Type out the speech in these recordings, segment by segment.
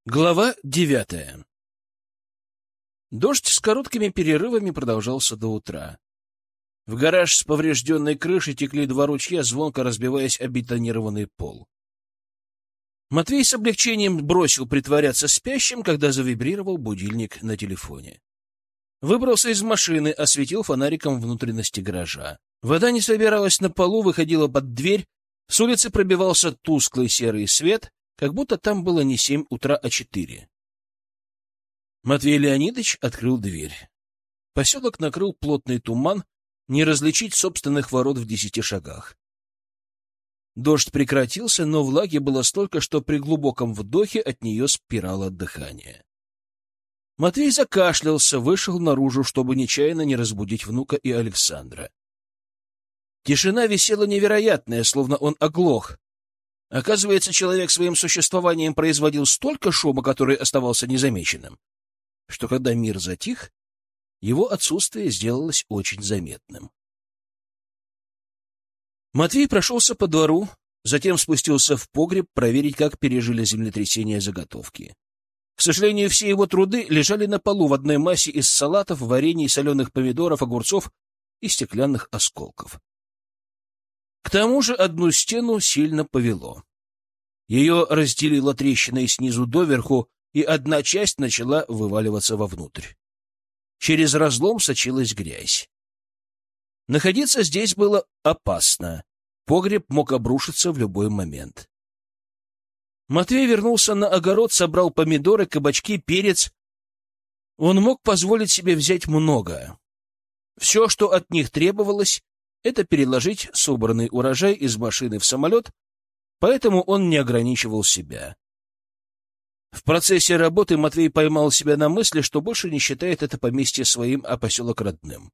Глава 9. Дождь с короткими перерывами продолжался до утра. В гараж с поврежденной крышей текли два ручья, звонко разбиваясь о бетонированный пол. Матвей с облегчением бросил притворяться спящим, когда завибрировал будильник на телефоне. Выбрался из машины, осветил фонариком внутренности гаража. Вода не собиралась на полу, выходила под дверь, с улицы пробивался тусклый серый свет, как будто там было не 7 утра, а 4. Матвей Леонидович открыл дверь. Поселок накрыл плотный туман, не различить собственных ворот в 10 шагах. Дождь прекратился, но влаги было столько, что при глубоком вдохе от нее спирало дыхание. Матвей закашлялся, вышел наружу, чтобы нечаянно не разбудить внука и Александра. Тишина висела невероятная, словно он оглох. Оказывается, человек своим существованием производил столько шума, который оставался незамеченным, что когда мир затих, его отсутствие сделалось очень заметным. Матвей прошелся по двору, затем спустился в погреб проверить, как пережили землетрясение заготовки. К сожалению, все его труды лежали на полу в одной массе из салатов, варений, соленых помидоров, огурцов и стеклянных осколков. К тому же одну стену сильно повело. Ее разделило трещиной снизу доверху, и одна часть начала вываливаться вовнутрь. Через разлом сочилась грязь. Находиться здесь было опасно. Погреб мог обрушиться в любой момент. Матвей вернулся на огород, собрал помидоры, кабачки, перец. Он мог позволить себе взять много. Все, что от них требовалось, это переложить собранный урожай из машины в самолет, поэтому он не ограничивал себя. В процессе работы Матвей поймал себя на мысли, что больше не считает это поместье своим, а поселок родным.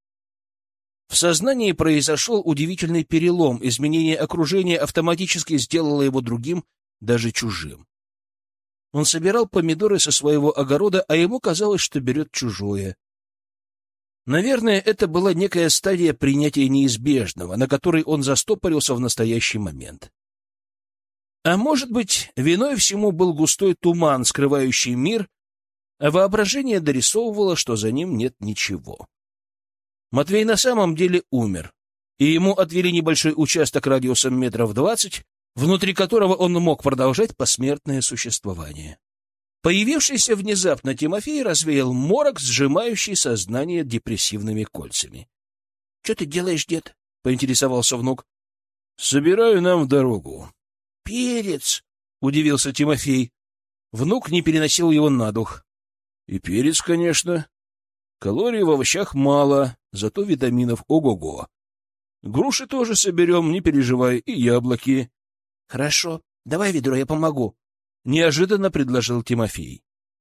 В сознании произошел удивительный перелом, изменение окружения автоматически сделало его другим, даже чужим. Он собирал помидоры со своего огорода, а ему казалось, что берет чужое. Наверное, это была некая стадия принятия неизбежного, на которой он застопорился в настоящий момент. А может быть, виной всему был густой туман, скрывающий мир, а воображение дорисовывало, что за ним нет ничего. Матвей на самом деле умер, и ему отвели небольшой участок радиусом 20 метров, внутри которого он мог продолжать посмертное существование. Появившийся внезапно Тимофей развеял морок, сжимающий сознание депрессивными кольцами. — Что ты делаешь, дед? — поинтересовался внук. — Собираю нам в дорогу. — Перец! — удивился Тимофей. Внук не переносил его на дух. — И перец, конечно. Калорий в овощах мало, зато витаминов ого-го. Груши тоже соберем, не переживай, и яблоки. — Хорошо, давай ведро, я помогу. — неожиданно предложил Тимофей.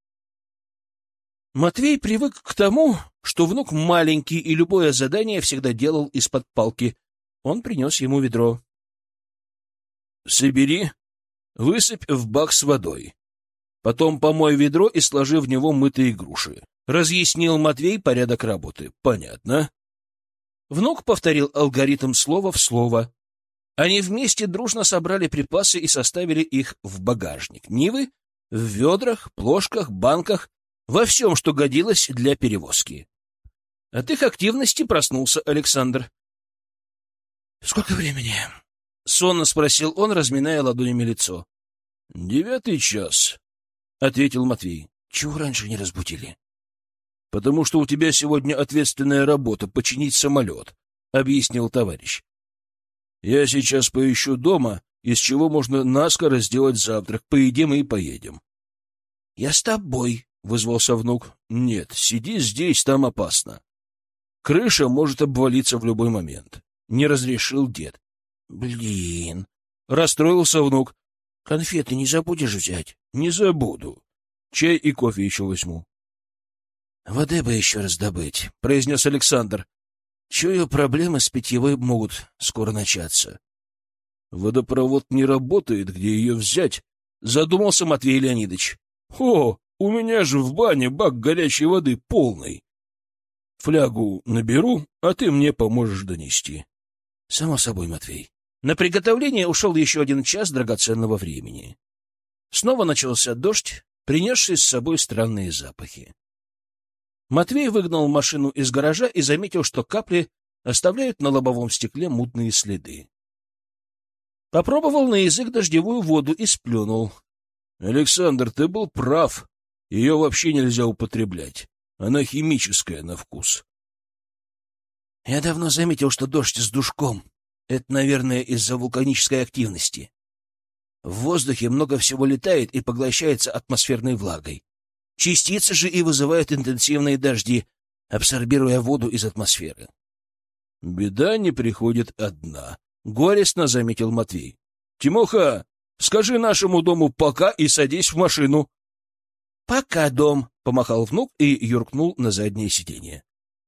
Матвей привык к тому, что внук маленький и любое задание всегда делал из-под палки. Он принес ему ведро. — Собери, высыпь в бак с водой. Потом помой ведро и сложи в него мытые груши. Разъяснил Матвей порядок работы. Понятно? Внук повторил алгоритм слово в слово. Они вместе дружно собрали припасы и составили их в багажник Нивы, в ведрах, плошках, банках, во всем, что годилось для перевозки. От их активности проснулся Александр. — Сколько времени? — сонно спросил он, разминая ладонями лицо. — 9 час, — ответил Матвей. — Чего раньше не разбудили? — Потому что у тебя сегодня ответственная работа — починить самолет, — объяснил товарищ. Я сейчас поищу дома, из чего можно наскоро сделать завтрак. Поедим и поедем. — Я с тобой, — вызвался внук. — Нет, сиди здесь, там опасно. Крыша может обвалиться в любой момент. Не разрешил дед. — Блин, — расстроился внук. — Конфеты не забудешь взять? — Не забуду. Чай и кофе еще возьму. — Воды бы еще раз добыть, — произнес Александр. Чую, проблемы с питьевой могут скоро начаться. — Водопровод не работает, где ее взять? — задумался Матвей Леонидович. — О, у меня же в бане бак горячей воды полный. Флягу наберу, а ты мне поможешь донести. — Само собой, Матвей. На приготовление ушел еще 1 час драгоценного времени. Снова начался дождь, принесший с собой странные запахи. Матвей выгнал машину из гаража и заметил, что капли оставляют на лобовом стекле мутные следы. Попробовал на язык дождевую воду и сплюнул. — Александр, ты был прав. Ее вообще нельзя употреблять. Она химическая на вкус. — Я давно заметил, что дождь с душком. Это, наверное, из-за вулканической активности. В воздухе много всего летает и поглощается атмосферной влагой. Частицы же и вызывают интенсивные дожди, абсорбируя воду из атмосферы. — Беда не приходит одна, — горестно заметил Матвей. — Тимоха, скажи нашему дому «пока» и садись в машину. — Пока, дом, — помахал внук и юркнул на заднее сиденье.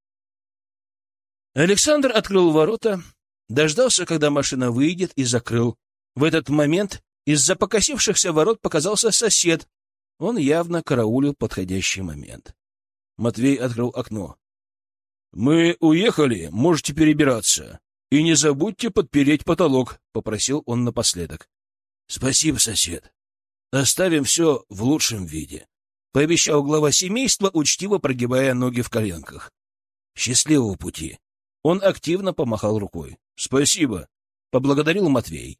Александр открыл ворота, дождался, когда машина выйдет, и закрыл. В этот момент из-за покосившихся ворот показался сосед. Он явно караулил подходящий момент. Матвей открыл окно. — Мы уехали, можете перебираться. И не забудьте подпереть потолок, — попросил он напоследок. — Спасибо, сосед. Оставим все в лучшем виде, — пообещал глава семейства, учтиво прогибая ноги в коленках. — Счастливого пути. Он активно помахал рукой. — Спасибо, — поблагодарил Матвей.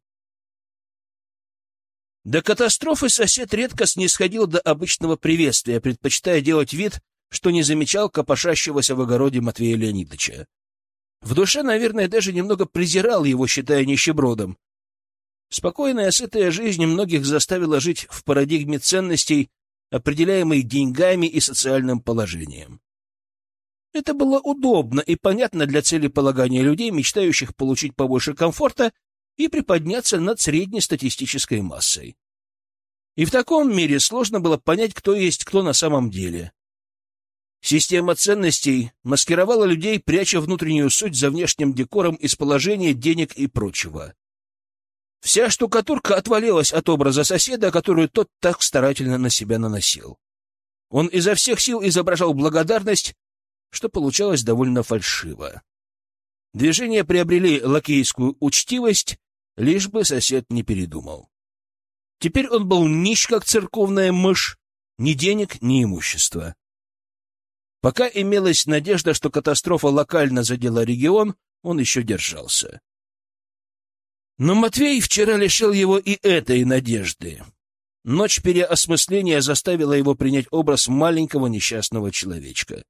До катастрофы сосед редко снисходил до обычного приветствия, предпочитая делать вид, что не замечал копошащегося в огороде Матвея Леонидовича. В душе, наверное, даже немного презирал его, считая нищебродом. Спокойная, сытая жизнь многих заставила жить в парадигме ценностей, определяемой деньгами и социальным положением. Это было удобно и понятно для целеполагания людей, мечтающих получить побольше комфорта и приподняться над среднестатистической массой. И в таком мире сложно было понять, кто есть кто на самом деле. Система ценностей маскировала людей, пряча внутреннюю суть за внешним декором из положения, денег и прочего. Вся штукатурка отвалилась от образа соседа, которую тот так старательно на себя наносил. Он изо всех сил изображал благодарность, что получалось довольно фальшиво. Движения приобрели лакейскую учтивость, лишь бы сосед не передумал. Теперь он был нищ, как церковная мышь, ни денег, ни имущества. Пока имелась надежда, что катастрофа локально задела регион, он еще держался. Но Матвей вчера лишил его и этой надежды. Ночь переосмысления заставила его принять образ маленького несчастного человечка.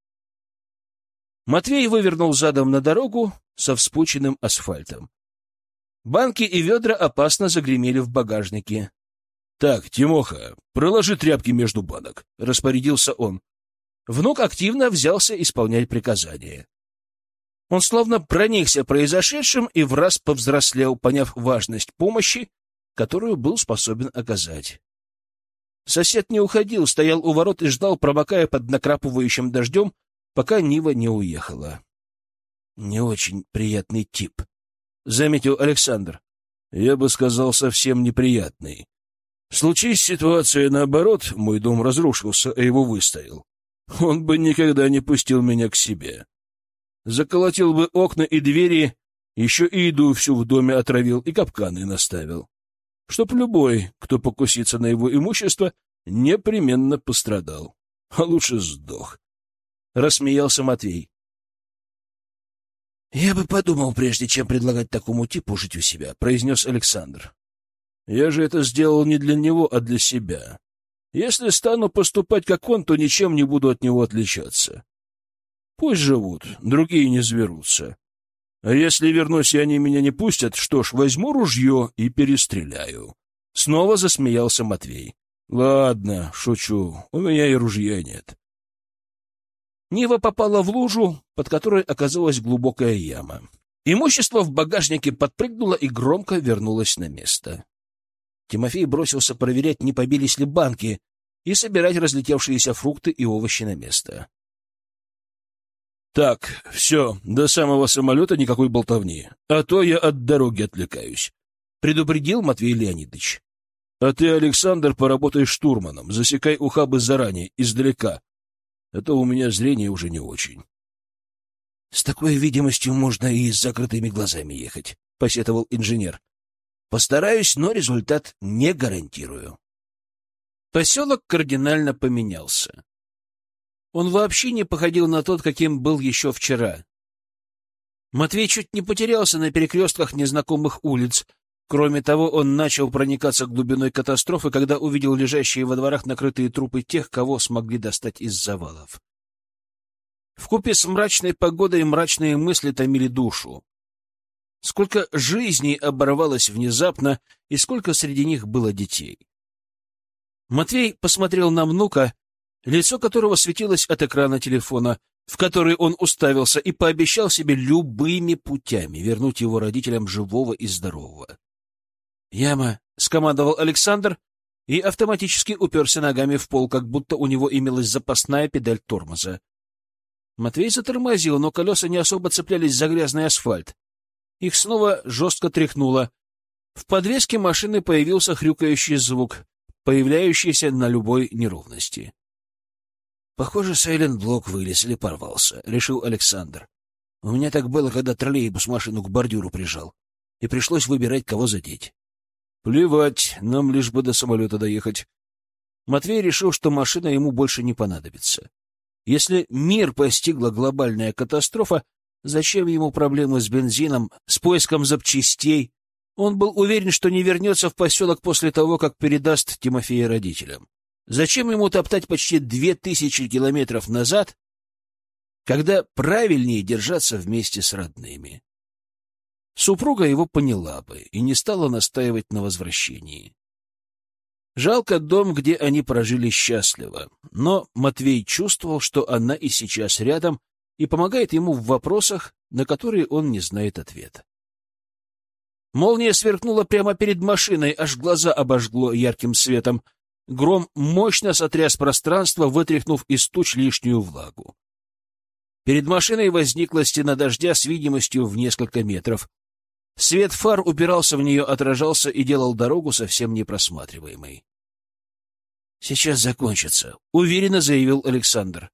Матвей вывернул задом на дорогу со вспученным асфальтом. Банки и ведра опасно загремели в багажнике. — Так, Тимоха, проложи тряпки между банок, — распорядился он. Внук активно взялся исполнять приказания. Он словно проникся произошедшим и враз повзрослел, поняв важность помощи, которую был способен оказать. Сосед не уходил, стоял у ворот и ждал, промокая под накрапывающим дождем, пока Нива не уехала. — Не очень приятный тип, — заметил Александр. — Я бы сказал, совсем неприятный. Случись ситуация наоборот, мой дом разрушился, а его выстоял. Он бы никогда не пустил меня к себе. Заколотил бы окна и двери, еще и еду всю в доме отравил и капканы наставил. Чтоб любой, кто покусится на его имущество, непременно пострадал. А лучше сдох. Рассмеялся Матвей. — Я бы подумал, прежде чем предлагать такому типу жить у себя, — произнес Александр. — Я же это сделал не для него, а для себя. Если стану поступать как он, то ничем не буду от него отличаться. Пусть живут, другие не сберутся. А если вернусь, и они меня не пустят, что ж, возьму ружье и перестреляю. Снова засмеялся Матвей. Ладно, шучу, у меня и ружья нет. Нива попала в лужу, под которой оказалась глубокая яма. Имущество в багажнике подпрыгнуло и громко вернулось на место. Тимофей бросился проверять, не побились ли банки, и собирать разлетевшиеся фрукты и овощи на место. «Так, все, до самого самолета никакой болтовни, а то я от дороги отвлекаюсь», — предупредил Матвей Леонидович. «А ты, Александр, поработай штурманом, засекай ухабы заранее, издалека, а то у меня зрение уже не очень». «С такой видимостью можно и с закрытыми глазами ехать», — посетовал инженер. «Постараюсь, но результат не гарантирую». Поселок кардинально поменялся. Он вообще не походил на тот, каким был еще вчера. Матвей чуть не потерялся на перекрестках незнакомых улиц. Кроме того, он начал проникаться глубиной катастрофы, когда увидел лежащие во дворах накрытые трупы тех, кого смогли достать из завалов. Вкупе с мрачной погодой мрачные мысли томили душу. Сколько жизней оборвалось внезапно, и сколько среди них было детей. Матвей посмотрел на внука, лицо которого светилось от экрана телефона, в который он уставился, и пообещал себе любыми путями вернуть его родителям живого и здорового. «Яма!» — скомандовал Александр и автоматически уперся ногами в пол, как будто у него имелась запасная педаль тормоза. Матвей затормозил, но колеса не особо цеплялись за грязный асфальт. Их снова жестко тряхнуло. В подвеске машины появился хрюкающий звук, появляющийся на любой неровности. «Похоже, сайлент-блок вылез или порвался», — решил Александр. «У меня так было, когда троллейбус машину к бордюру прижал, и пришлось выбирать, кого задеть». «Плевать, нам лишь бы до самолета доехать». Матвей решил, что машина ему больше не понадобится. Если мир постигла глобальная катастрофа, зачем ему проблемы с бензином, с поиском запчастей? Он был уверен, что не вернется в поселок после того, как передаст Тимофея родителям. Зачем ему топтать почти 2000 километров назад, когда правильнее держаться вместе с родными? Супруга его поняла бы и не стала настаивать на возвращении. Жалко дом, где они прожили счастливо, но Матвей чувствовал, что она и сейчас рядом и помогает ему в вопросах, на которые он не знает ответа. Молния сверкнула прямо перед машиной, аж глаза обожгло ярким светом. Гром мощно сотряс пространство, вытряхнув из туч лишнюю влагу. Перед машиной возникла стена дождя с видимостью в несколько метров. Свет фар упирался в нее, отражался и делал дорогу совсем непросматриваемой. «Сейчас закончится», — уверенно заявил Александр.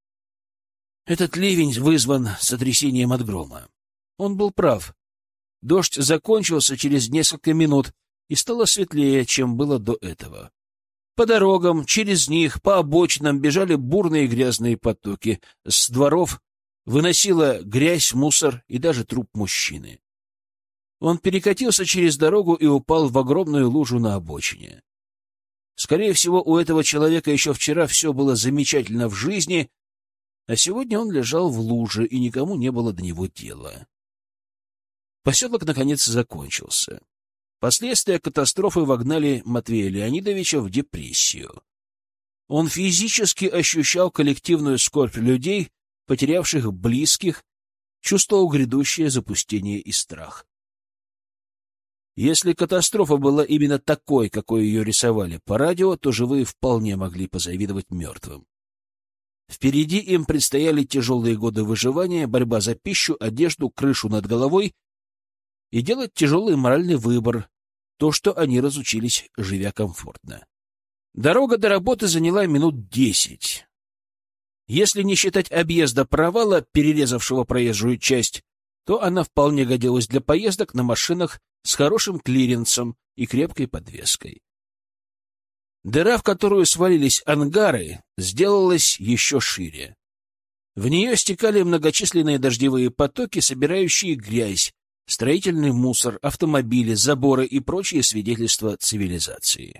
«Этот ливень вызван сотрясением от грома». Он был прав. Дождь закончился через несколько минут, и стало светлее, чем было до этого. По дорогам, через них, по обочинам бежали бурные грязные потоки. С дворов выносила грязь, мусор и даже труп мужчины. Он перекатился через дорогу и упал в огромную лужу на обочине. Скорее всего, у этого человека еще вчера все было замечательно в жизни, а сегодня он лежал в луже, и никому не было до него дела. Поселок, наконец, закончился. Последствия катастрофы вогнали Матвея Леонидовича в депрессию. Он физически ощущал коллективную скорбь людей, потерявших близких, чувствовал грядущее запустение и страх. Если катастрофа была именно такой, какой ее рисовали по радио, то живые вполне могли позавидовать мертвым. Впереди им предстояли тяжелые годы выживания, борьба за пищу, одежду, крышу над головой и делать тяжелый моральный выбор, то, что они разучились, живя комфортно. Дорога до работы заняла минут 10. Если не считать объезда провала, перерезавшего проезжую часть, то она вполне годилась для поездок на машинах с хорошим клиренсом и крепкой подвеской. Дыра, в которую свалились ангары, сделалась еще шире. В нее стекали многочисленные дождевые потоки, собирающие грязь, строительный мусор, автомобили, заборы и прочие свидетельства цивилизации.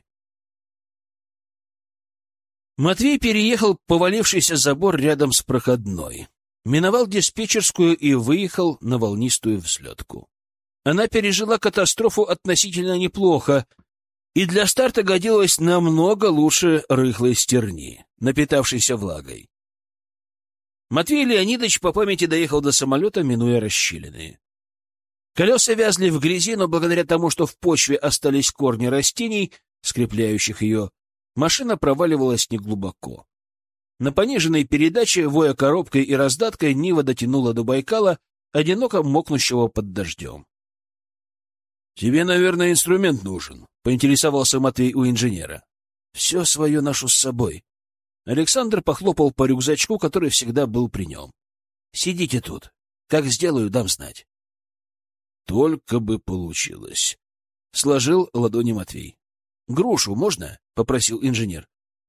Матвей переехал повалившийся забор рядом с проходной, миновал диспетчерскую и выехал на волнистую взлетку. Она пережила катастрофу относительно неплохо и для старта годилась намного лучше рыхлой стерни, напитавшейся влагой. Матвей Леонидович по памяти доехал до самолета, минуя расщелины. Колеса вязли в грязи, но благодаря тому, что в почве остались корни растений, скрепляющих ее, машина проваливалась неглубоко. На пониженной передаче, воя коробкой и раздаткой, Нива дотянула до Байкала, одиноко мокнущего под дождем. — Тебе, наверное, инструмент нужен, — поинтересовался Матвей у инженера. — Все свое ношу с собой. Александр похлопал по рюкзачку, который всегда был при нем. — Сидите тут. Как сделаю, дам знать. — Только бы получилось. Сложил ладони Матвей. — Грушу можно? — попросил инженер.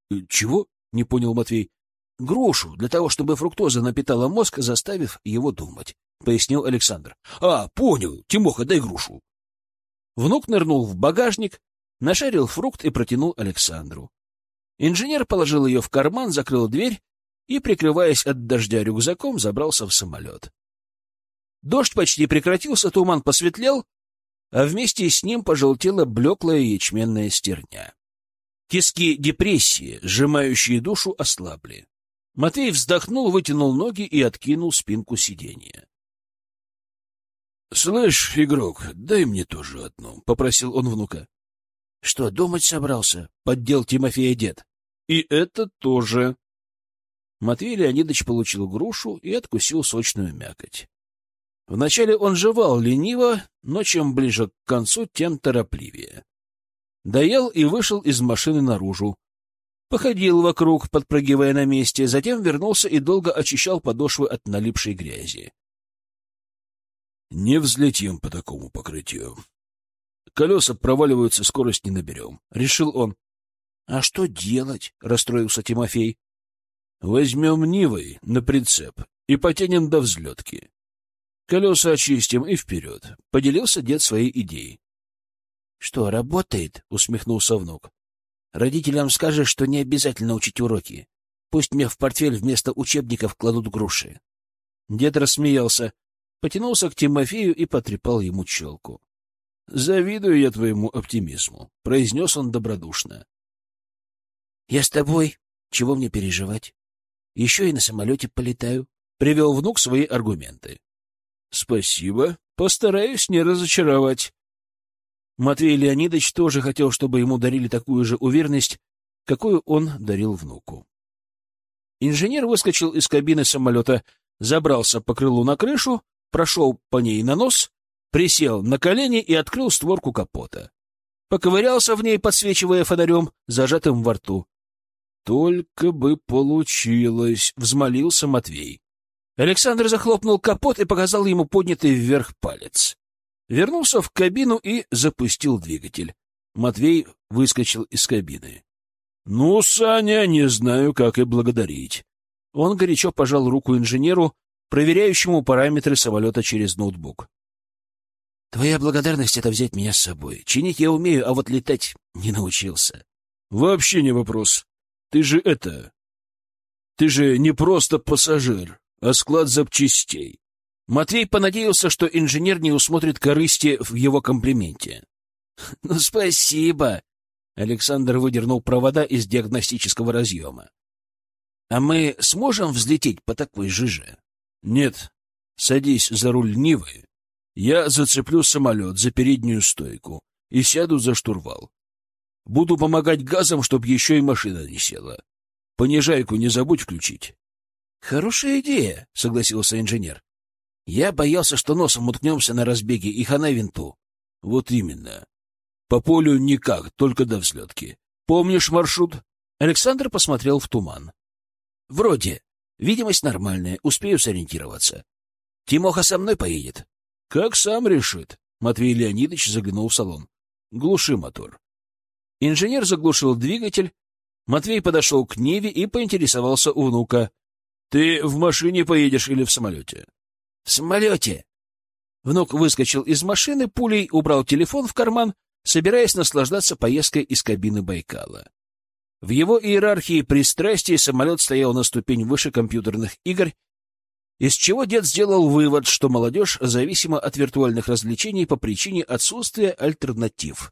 Чего? — не понял Матвей. — Грушу, для того, чтобы фруктоза напитала мозг, заставив его думать, — пояснил Александр. — Понял. Тимоха, дай грушу. Внук нырнул в багажник, нашарил фрукт и протянул Александру. Инженер положил ее в карман, закрыл дверь и, прикрываясь от дождя рюкзаком, забрался в самолет. Дождь почти прекратился, туман посветлел, а вместе с ним пожелтела блеклая ячменная стерня. Тиски депрессии, сжимающие душу, ослабли. Матвей вздохнул, вытянул ноги и откинул спинку сиденья. — Слышь, игрок, дай мне тоже одну, — попросил он внука. — Что, думать собрался? — поддел Тимофея дед. — И это тоже. Матвей Леонидович получил грушу и откусил сочную мякоть. Вначале он жевал лениво, но чем ближе к концу, тем торопливее. Доел и вышел из машины наружу. Походил вокруг, подпрыгивая на месте, затем вернулся и долго очищал подошвы от налипшей грязи. «Не взлетим по такому покрытию. Колеса проваливаются, скорость не наберем», — решил он. «А что делать?» — расстроился Тимофей. «Возьмем Нивой на прицеп и потянем до взлетки. Колеса очистим и вперед», — поделился дед своей идеей. «Что, работает?» — усмехнулся внук. «Родителям скажешь, что не обязательно учить уроки. Пусть мне в портфель вместо учебников кладут груши». Дед рассмеялся, потянулся к Тимофею и потрепал ему челку. «Завидую я твоему оптимизму», — произнес он добродушно. «Я с тобой. Чего мне переживать? Еще и на самолете полетаю», — привел внук свои аргументы. «Спасибо. Постараюсь не разочаровать». Матвей Леонидович тоже хотел, чтобы ему дарили такую же уверенность, какую он дарил внуку. Инженер выскочил из кабины самолета, забрался по крылу на крышу, прошел по ней на нос, присел на колени и открыл створку капота. Поковырялся в ней, подсвечивая фонарем, зажатым во рту. «Только бы получилось!» — взмолился Матвей. Александр захлопнул капот и показал ему поднятый вверх палец. Вернулся в кабину и запустил двигатель. Матвей выскочил из кабины. — Ну, Саня, не знаю, как и благодарить. Он горячо пожал руку инженеру, проверяющему параметры самолета через ноутбук. — Твоя благодарность — это взять меня с собой. Чинить я умею, а вот летать не научился. — Вообще не вопрос. Ты же не просто пассажир, а склад запчастей. Матвей понадеялся, что инженер не усмотрит корысти в его комплименте. — Ну, спасибо! — Александр выдернул провода из диагностического разъема. — А мы сможем взлететь по такой жиже? — Нет. Садись за руль Нивы. Я зацеплю самолет за переднюю стойку и сяду за штурвал. Буду помогать газом, чтоб еще и машина не села. Понижайку не забудь включить. — Хорошая идея, — согласился инженер. Я боялся, что носом уткнемся на разбеге и хана винту. — Вот именно. По полю никак, только до взлетки. Помнишь маршрут? Александр посмотрел в туман. — Вроде. Видимость нормальная, успею сориентироваться. Тимоха со мной поедет? — Как сам решит. Матвей Леонидович заглянул в салон. — Глуши мотор. Инженер заглушил двигатель. Матвей подошел к Ниве и поинтересовался у внука. — Ты в машине поедешь или в самолете? — В самолете. Внук выскочил из машины, пулей убрал телефон в карман, собираясь наслаждаться поездкой из кабины Байкала. В его иерархии пристрастий самолет стоял на ступень выше компьютерных игр, из чего дед сделал вывод, что молодежь зависима от виртуальных развлечений по причине отсутствия альтернатив.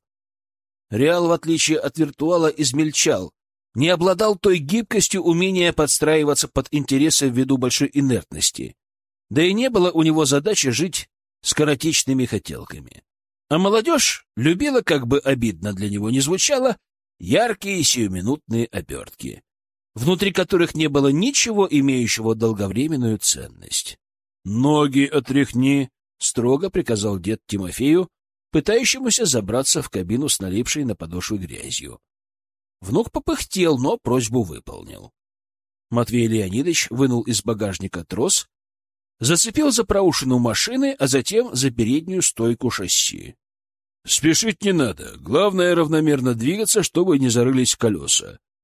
Реал, в отличие от виртуала, измельчал, не обладал той гибкостью умения подстраиваться под интересы ввиду большой инертности. Да и не было у него задачи жить скоротечными хотелками. А молодежь любила, как бы обидно для него ни звучало, яркие сиюминутные обертки, внутри которых не было ничего, имеющего долговременную ценность. «Ноги отряхни!» — строго приказал дед Тимофею, пытающемуся забраться в кабину с налипшей на подошву грязью. Внук попыхтел, но просьбу выполнил. Матвей Леонидович вынул из багажника трос, зацепил за проушину машины, а затем за переднюю стойку шасси. — Спешить не надо. Главное — равномерно двигаться, чтобы не зарылись колеса.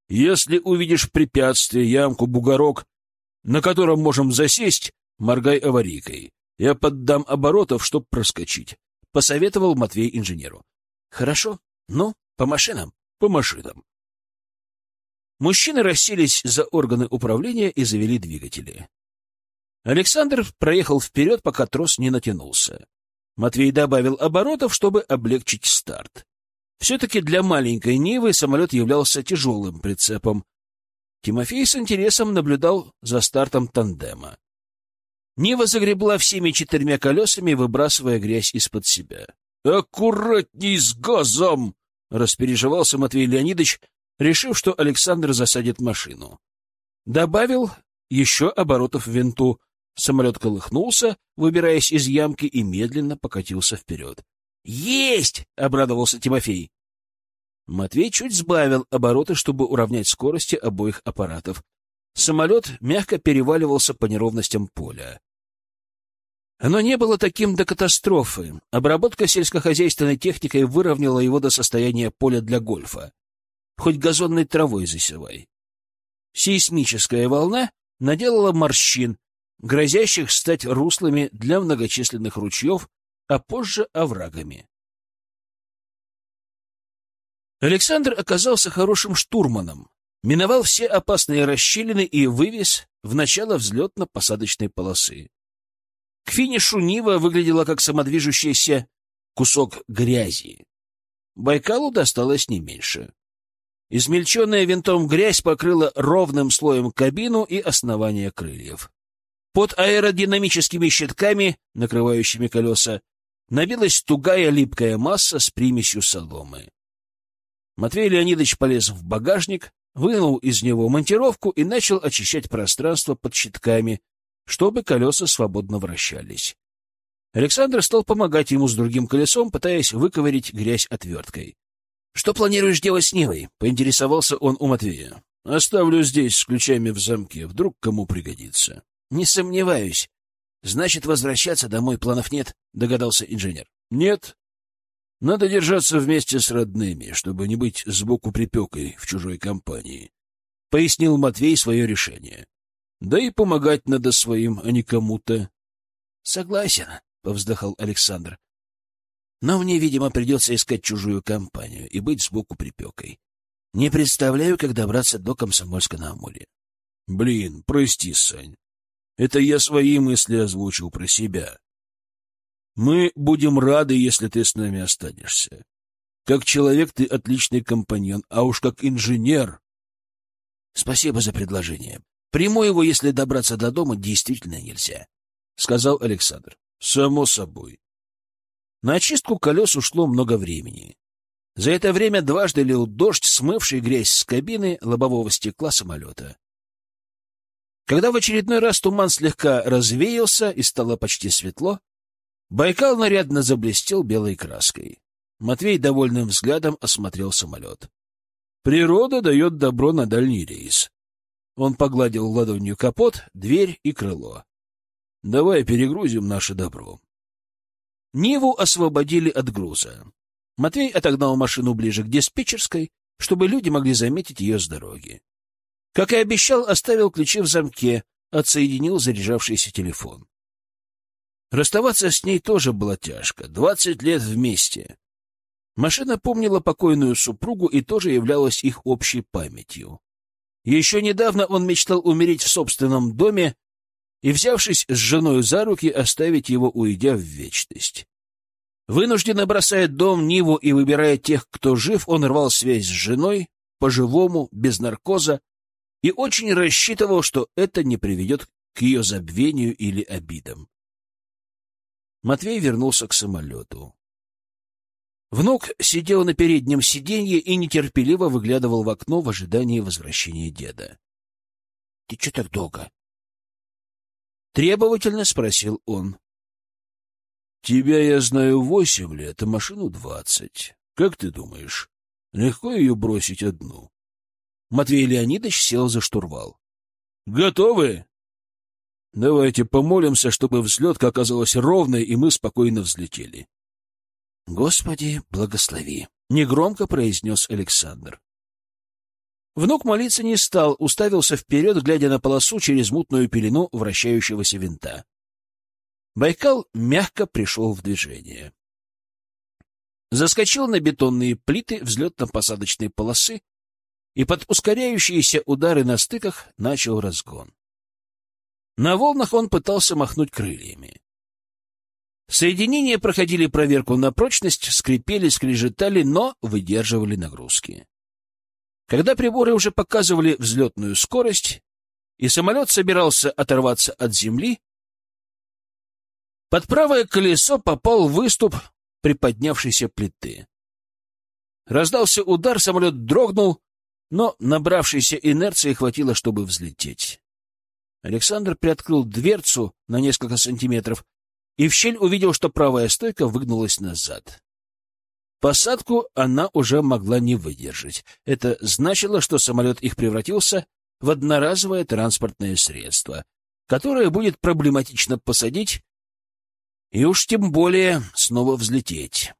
Если увидишь препятствие, ямку, бугорок, на котором можем засесть, моргай аварийкой. Я поддам оборотов, чтоб проскочить», — посоветовал Матвей инженеру. «Хорошо. Ну, по машинам?» «По машинам». Мужчины расселись за органы управления и завели двигатели. Александр проехал вперед, пока трос не натянулся. Матвей добавил оборотов, чтобы облегчить старт. Все-таки для маленькой Нивы самолет являлся тяжелым прицепом. Тимофей с интересом наблюдал за стартом тандема. Нива загребла всеми 4 колесами, выбрасывая грязь из-под себя. «Аккуратней с газом!» — распереживался Матвей Леонидович, решив, что Александр засадит машину. Добавил еще оборотов в винту. Самолет колыхнулся, выбираясь из ямки, и медленно покатился вперед. «Есть!» — обрадовался Тимофей. Матвей чуть сбавил обороты, чтобы уравнять скорости обоих аппаратов. Самолет мягко переваливался по неровностям поля. Оно не было таким до катастрофы. Обработка сельскохозяйственной техникой выровняла его до состояния поля для гольфа. Хоть газонной травой засевай. Сейсмическая волна наделала морщин, грозящих стать руслами для многочисленных ручьев, а позже оврагами. Александр оказался хорошим штурманом, миновал все опасные расщелины и вывез в начало взлетно-посадочной полосы. К финишу Нива выглядела как самодвижущийся кусок грязи. Байкалу досталось не меньше. Измельченная винтом грязь покрыла ровным слоем кабину и основание крыльев. Под аэродинамическими щитками, накрывающими колеса, набилась тугая липкая масса с примесью соломы. Матвей Леонидович полез в багажник, вынул из него монтировку и начал очищать пространство под щитками, чтобы колеса свободно вращались. Александр стал помогать ему с другим колесом, пытаясь выковырять грязь отверткой. — Что планируешь делать с Нивой? — поинтересовался он у Матвея. — Оставлю здесь с ключами в замке, вдруг кому пригодится. — Не сомневаюсь. Значит, возвращаться домой планов нет, — догадался инженер. — Нет. Надо держаться вместе с родными, чтобы не быть сбоку припекой в чужой компании, — пояснил Матвей свое решение. — Да и помогать надо своим, а не кому-то. — Согласен, — повздыхал Александр. Но мне, видимо, придется искать чужую компанию и быть сбоку припекой. Не представляю, как добраться до Комсомольска-на-Амуре. — Блин, прости, Сань. Это я свои мысли озвучил про себя. Мы будем рады, если ты с нами останешься. Как человек ты отличный компаньон, а уж как инженер... — Спасибо за предложение. Приму его, если добраться до дома действительно нельзя, — сказал Александр. — Само собой. На очистку колес ушло много времени. За это время дважды лил дождь, смывший грязь с кабины лобового стекла самолета. Когда в очередной раз туман слегка развеялся и стало почти светло, Байкал нарядно заблестел белой краской. Матвей довольным взглядом осмотрел самолет. Природа дает добро на дальний рейс. Он погладил ладонью капот, дверь и крыло. Давай перегрузим наше добро. Ниву освободили от груза. Матвей отогнал машину ближе к диспетчерской, чтобы люди могли заметить ее с дороги. Как и обещал, оставил ключи в замке, отсоединил заряжавшийся телефон. Расставаться с ней тоже было тяжко. 20 лет вместе. Машина помнила покойную супругу и тоже являлась их общей памятью. Еще недавно он мечтал умереть в собственном доме и, взявшись с женой за руки, оставить его, уйдя в вечность. Вынужденно бросая дом, Ниву и выбирая тех, кто жив, он рвал связь с женой, по-живому, без наркоза, и очень рассчитывал, что это не приведет к ее забвению или обидам. Матвей вернулся к самолету. Внук сидел на переднем сиденье и нетерпеливо выглядывал в окно в ожидании возвращения деда. — Ты че так долго? — требовательно спросил он. — Тебя я знаю 8 лет, а машину 20. Как ты думаешь, легко ее бросить одну? Матвей Леонидович сел за штурвал. — Готовы? Давайте помолимся, чтобы взлетка оказалась ровной, и мы спокойно взлетели. — Господи, благослови! — негромко произнес Александр. Внук молиться не стал, уставился вперед, глядя на полосу через мутную пелену вращающегося винта. Байкал мягко пришел в движение. Заскочил на бетонные плиты взлетно-посадочной полосы и под ускоряющиеся удары на стыках начал разгон. На волнах он пытался махнуть крыльями. Соединения проходили проверку на прочность, скрипели, скрежетали, но выдерживали нагрузки. Когда приборы уже показывали взлетную скорость, и самолет собирался оторваться от земли, под правое колесо попал выступ приподнявшейся плиты. Раздался удар, самолет дрогнул, но набравшейся инерции хватило, чтобы взлететь. Александр приоткрыл дверцу на несколько сантиметров и в щель увидел, что правая стойка выгнулась назад. Посадку она уже могла не выдержать. Это значило, что самолет их превратился в одноразовое транспортное средство, которое будет проблематично посадить и уж тем более снова взлететь.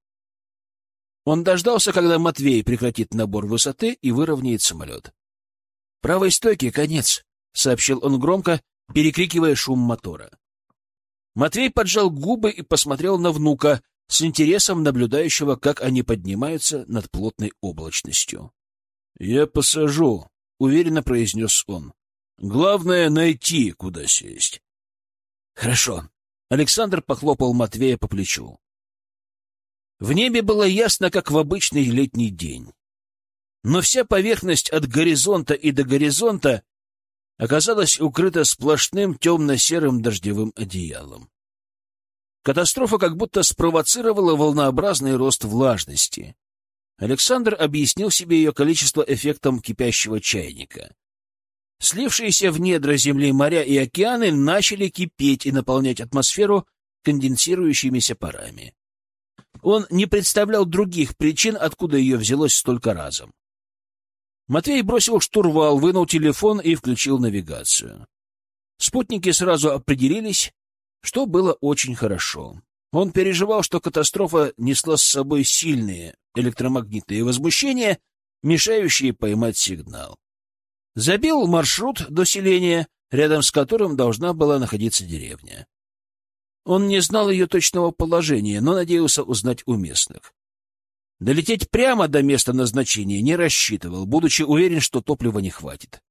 Он дождался, когда Матвей прекратит набор высоты и выровняет самолет. «Правой стойке конец», — сообщил он громко, перекрикивая шум мотора. Матвей поджал губы и посмотрел на внука, с интересом наблюдающего, как они поднимаются над плотной облачностью. «Я посажу», — уверенно произнес он. «Главное — найти, куда сесть». «Хорошо». Александр похлопал Матвея по плечу. В небе было ясно, как в обычный летний день. Но вся поверхность от горизонта и до горизонта оказалась укрыта сплошным темно-серым дождевым одеялом. Катастрофа как будто спровоцировала волнообразный рост влажности. Александр объяснил себе ее количество эффектом кипящего чайника. Слившиеся в недра земли моря и океаны начали кипеть и наполнять атмосферу конденсирующимися парами. Он не представлял других причин, откуда ее взялось столько разом. Матвей бросил штурвал, вынул телефон и включил навигацию. Спутники сразу определились, что было очень хорошо. Он переживал, что катастрофа несла с собой сильные электромагнитные возмущения, мешающие поймать сигнал. Забил маршрут до селения, рядом с которым должна была находиться деревня. Он не знал ее точного положения, но надеялся узнать у местных. Долететь прямо до места назначения не рассчитывал, будучи уверен, что топлива не хватит.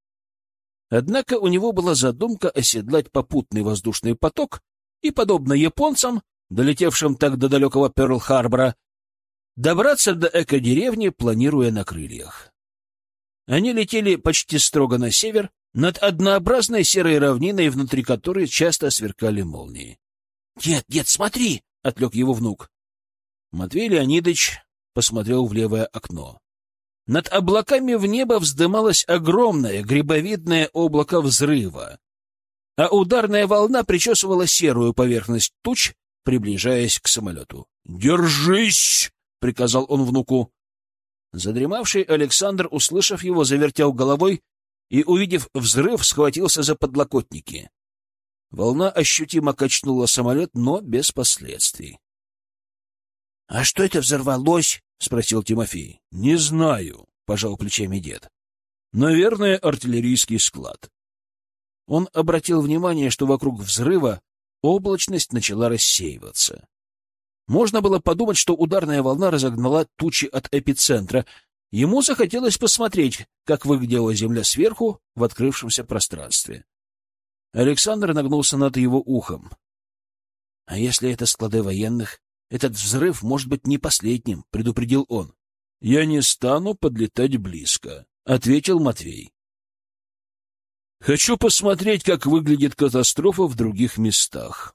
Однако у него была задумка оседлать попутный воздушный поток и, подобно японцам, долетевшим так до далекого Пёрл-Харбора, добраться до эко-деревни, планируя на крыльях. Они летели почти строго на север, над однообразной серой равниной, внутри которой часто сверкали молнии. Дед, смотри!» — отвлек его внук. Матвей Леонидович посмотрел в левое окно. Над облаками в небо вздымалось огромное грибовидное облако взрыва, а ударная волна причесывала серую поверхность туч, приближаясь к самолету. «Держись!» — приказал он внуку. Задремавший Александр, услышав его, завертел головой и, увидев взрыв, схватился за подлокотники. Волна ощутимо качнула самолет, но без последствий. — А что это взорвалось? — спросил Тимофей. — Не знаю, — пожал плечами дед. — Наверное, артиллерийский склад. Он обратил внимание, что вокруг взрыва облачность начала рассеиваться. Можно было подумать, что ударная волна разогнала тучи от эпицентра. Ему захотелось посмотреть, как выглядела земля сверху в открывшемся пространстве. Александр нагнулся над его ухом. — А если это склады военных? Этот взрыв может быть не последним, — предупредил он. — Я не стану подлетать близко, — ответил Матвей. — Хочу посмотреть, как выглядит катастрофа в других местах.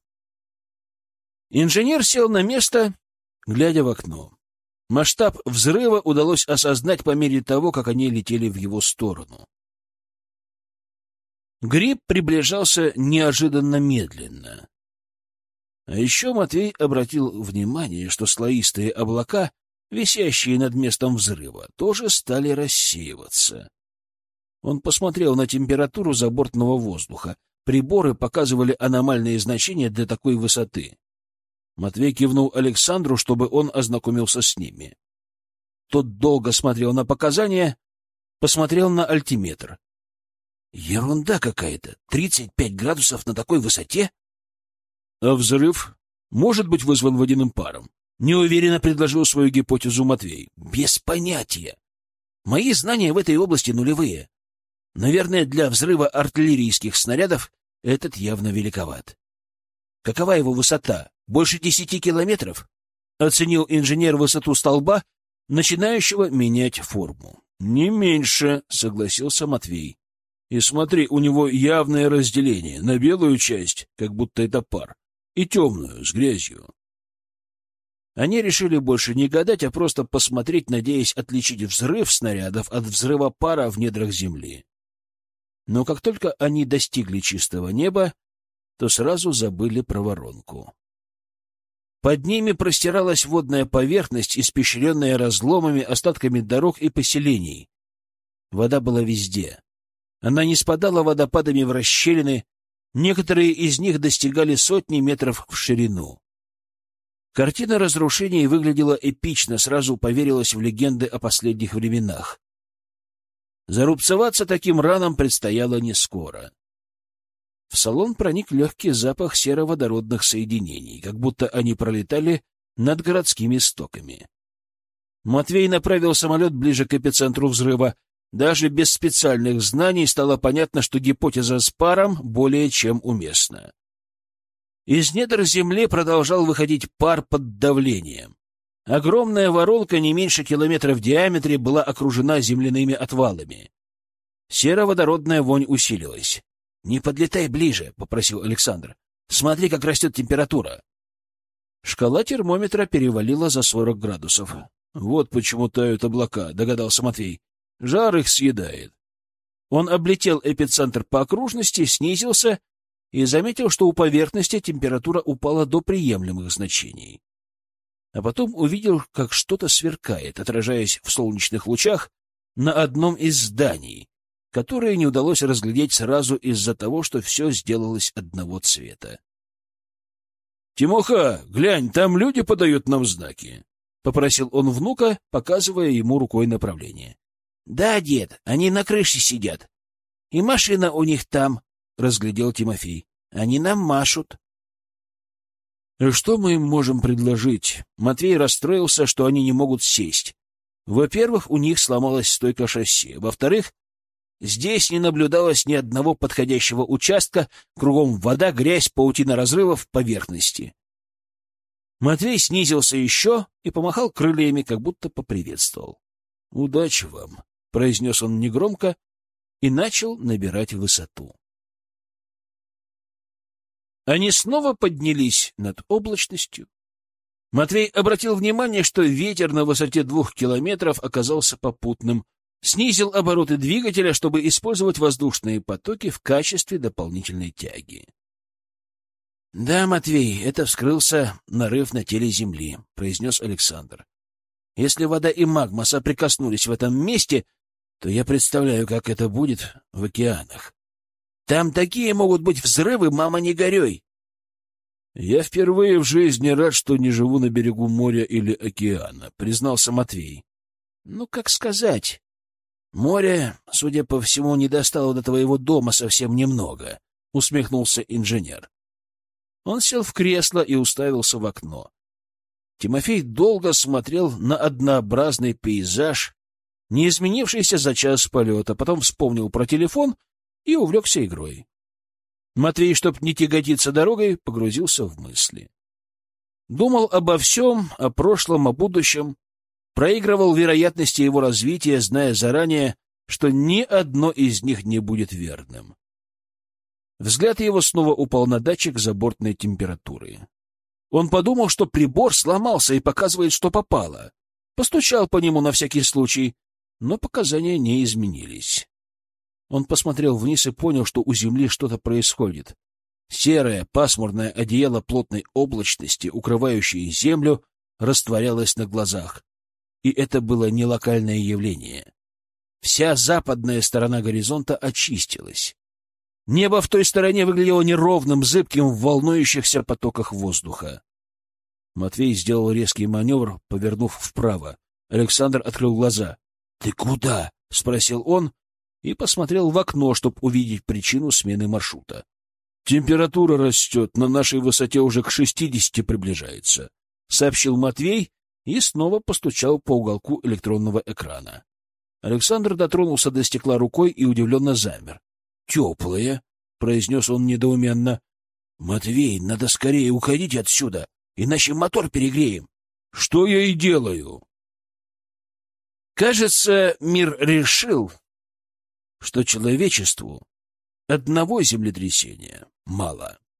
Инженер сел на место, глядя в окно. Масштаб взрыва удалось осознать по мере того, как они летели в его сторону. Гриб приближался неожиданно медленно. А еще Матвей обратил внимание, что слоистые облака, висящие над местом взрыва, тоже стали рассеиваться. Он посмотрел на температуру забортного воздуха. Приборы показывали аномальные значения для такой высоты. Матвей кивнул Александру, чтобы он ознакомился с ними. Тот долго смотрел на показания, посмотрел на альтиметр. Ерунда какая-то. 35 градусов на такой высоте? А взрыв может быть вызван водяным паром? Неуверенно предложил свою гипотезу Матвей. Без понятия. Мои знания в этой области нулевые. Наверное, для взрыва артиллерийских снарядов этот явно великоват. Какова его высота? Больше 10 километров? Оценил инженер высоту столба, начинающего менять форму. Не меньше, согласился Матвей. И смотри, у него явное разделение на белую часть, как будто это пар, и темную, с грязью. Они решили больше не гадать, а просто посмотреть, надеясь отличить взрыв снарядов от взрыва пара в недрах земли. Но как только они достигли чистого неба, то сразу забыли про воронку. Под ними простиралась водная поверхность, испещренная разломами, остатками дорог и поселений. Вода была везде. Она не спадала водопадами в расщелины, некоторые из них достигали сотни метров в ширину. Картина разрушений выглядела эпично, сразу поверилось в легенды о последних временах. Зарубцеваться таким раном предстояло не скоро. В салон проник легкий запах сероводородных соединений, как будто они пролетали над городскими стоками. Матвей направил самолет ближе к эпицентру взрыва. Даже без специальных знаний стало понятно, что гипотеза с паром более чем уместна. Из недр земли продолжал выходить пар под давлением. Огромная воронка не меньше километра в диаметре была окружена земляными отвалами. Сероводородная вонь усилилась. — Не подлетай ближе, — попросил Александр. — Смотри, как растет температура. Шкала термометра перевалила за 40 градусов. — Вот почему тают облака, — догадался Матвей. — Жар их съедает. Он облетел эпицентр по окружности, снизился и заметил, что у поверхности температура упала до приемлемых значений. А потом увидел, как что-то сверкает, отражаясь в солнечных лучах на одном из зданий, которые не удалось разглядеть сразу из-за того, что все сделалось одного цвета. — Тимоха, глянь, там люди подают нам знаки, — попросил он внука, показывая ему рукой направление. — Да, дед, они на крыше сидят. И машина у них там, — разглядел Тимофей. — Они нам машут. — Что мы им можем предложить? Матвей расстроился, что они не могут сесть. Во-первых, у них сломалась стойка шасси. Во-вторых, здесь не наблюдалось ни одного подходящего участка, кругом вода, грязь, паутина разрывов поверхности. Матвей снизился еще и помахал крыльями, как будто поприветствовал. — Удачи вам, — произнес он негромко и начал набирать высоту. Они снова поднялись над облачностью. Матвей обратил внимание, что ветер на высоте 2 километров оказался попутным, снизил обороты двигателя, чтобы использовать воздушные потоки в качестве дополнительной тяги. — Да, Матвей, это вскрылся нарыв на теле Земли, — произнес Александр. — Если вода и магма соприкоснулись в этом месте, то я представляю, как это будет в океанах. Там такие могут быть взрывы, мама, не горюй. Я впервые в жизни рад, что не живу на берегу моря или океана, — признался Матвей. — Ну, как сказать. Море, судя по всему, не достало до твоего дома совсем немного, — усмехнулся инженер. Он сел в кресло и уставился в окно. Тимофей долго смотрел на однообразный пейзаж, не изменившийся за час полета, потом вспомнил про телефон и увлекся игрой. Матвей, чтоб не тяготиться дорогой, погрузился в мысли. Думал обо всем, о прошлом, о будущем, проигрывал вероятности его развития, зная заранее, что ни одно из них не будет верным. Взгляд его снова упал на датчик забортной температуры. Он подумал, что прибор сломался и показывает, что попало. Постучал по нему на всякий случай, но показания не изменились. Он посмотрел вниз и понял, что у Земли что-то происходит. Серое, пасмурное одеяло плотной облачности, укрывающее Землю, растворялось на глазах. И это было не локальное явление. Вся западная сторона горизонта очистилась. Небо в той стороне выглядело неровным, зыбким в волнующихся потоках воздуха. Матвей сделал резкий маневр, повернув вправо. Александр открыл глаза. — Ты куда? — — спросил он и посмотрел в окно, чтобы увидеть причину смены маршрута. — Температура растет, на нашей высоте уже к 60 приближается, — сообщил Матвей и снова постучал по уголку электронного экрана. Александр дотронулся до стекла рукой и удивленно замер. — Теплые, — произнес он недоуменно. — Матвей, надо скорее уходить отсюда, иначе мотор перегреем. — Что я и делаю. Кажется, мир решил, что человечеству одного землетрясения мало.